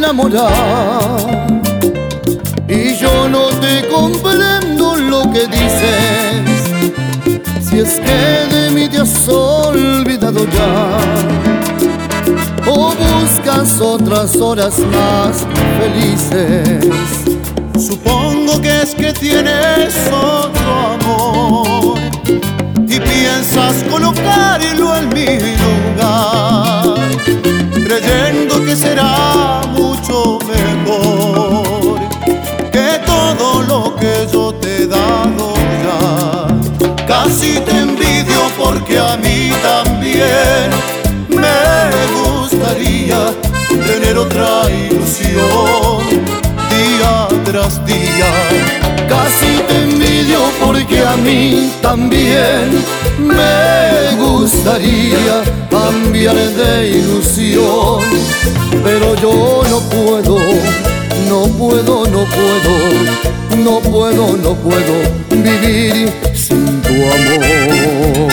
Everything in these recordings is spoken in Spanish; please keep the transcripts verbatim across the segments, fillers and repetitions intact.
enamorar. Y yo no te comprendo lo que dices, si es que de mí te has olvidado ya, o buscas otras horas más felices. Supongo que es que tienes otro amor y piensas colocarlo en mi lugar, creyendo que será mucho mejor que todo lo que yo te he dado ya. Casi te envidio porque a mí también me gustaría tener otra ilusión día tras día. Casi te envidio porque a mí también me gustaría cambiar de ilusión, pero yo no puedo, no puedo, no puedo, no puedo, no puedo vivir sin tu amor.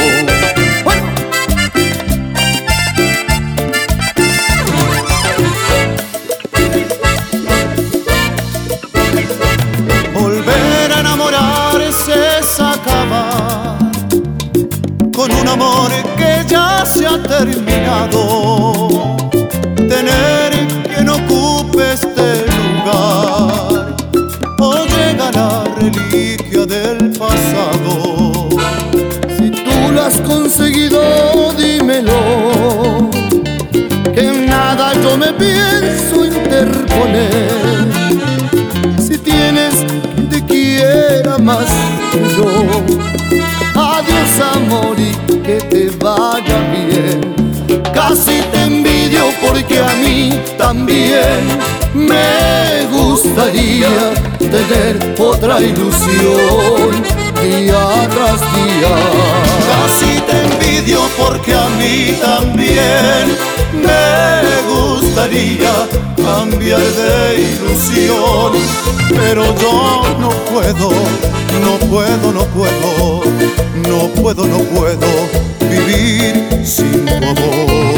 Volver a enamorarse es acabar con un amor que ya se ha terminado. Tener quien ocupe este lugar o llega la reliquia del pasado. Si tú lo has conseguido, dímelo, que en nada yo me pienso interponer. Si tienes quien te quiera más que yo, adiós amor y que te vaya bien. Casi te envidio porque a mí también me gustaría tener otra ilusión día tras día. Casi te envidio porque a mí también me gustaría cambiar de ilusión, pero yo no puedo, no puedo, no puedo, no puedo, no puedo vivir sin tu amor.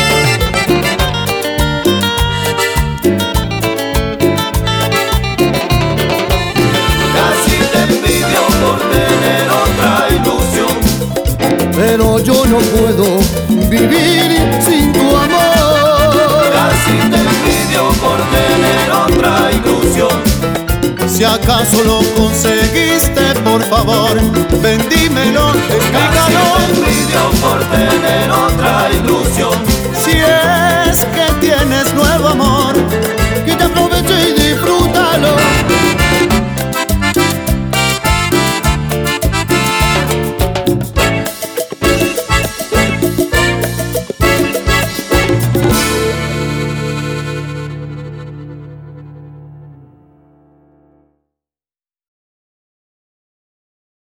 Pero yo no puedo vivir sin tu amor. Casi te envidio por tener otra ilusión. Si acaso lo conseguiste, por favor, ven dímelo, explícalo. Casi te envidio por tener otra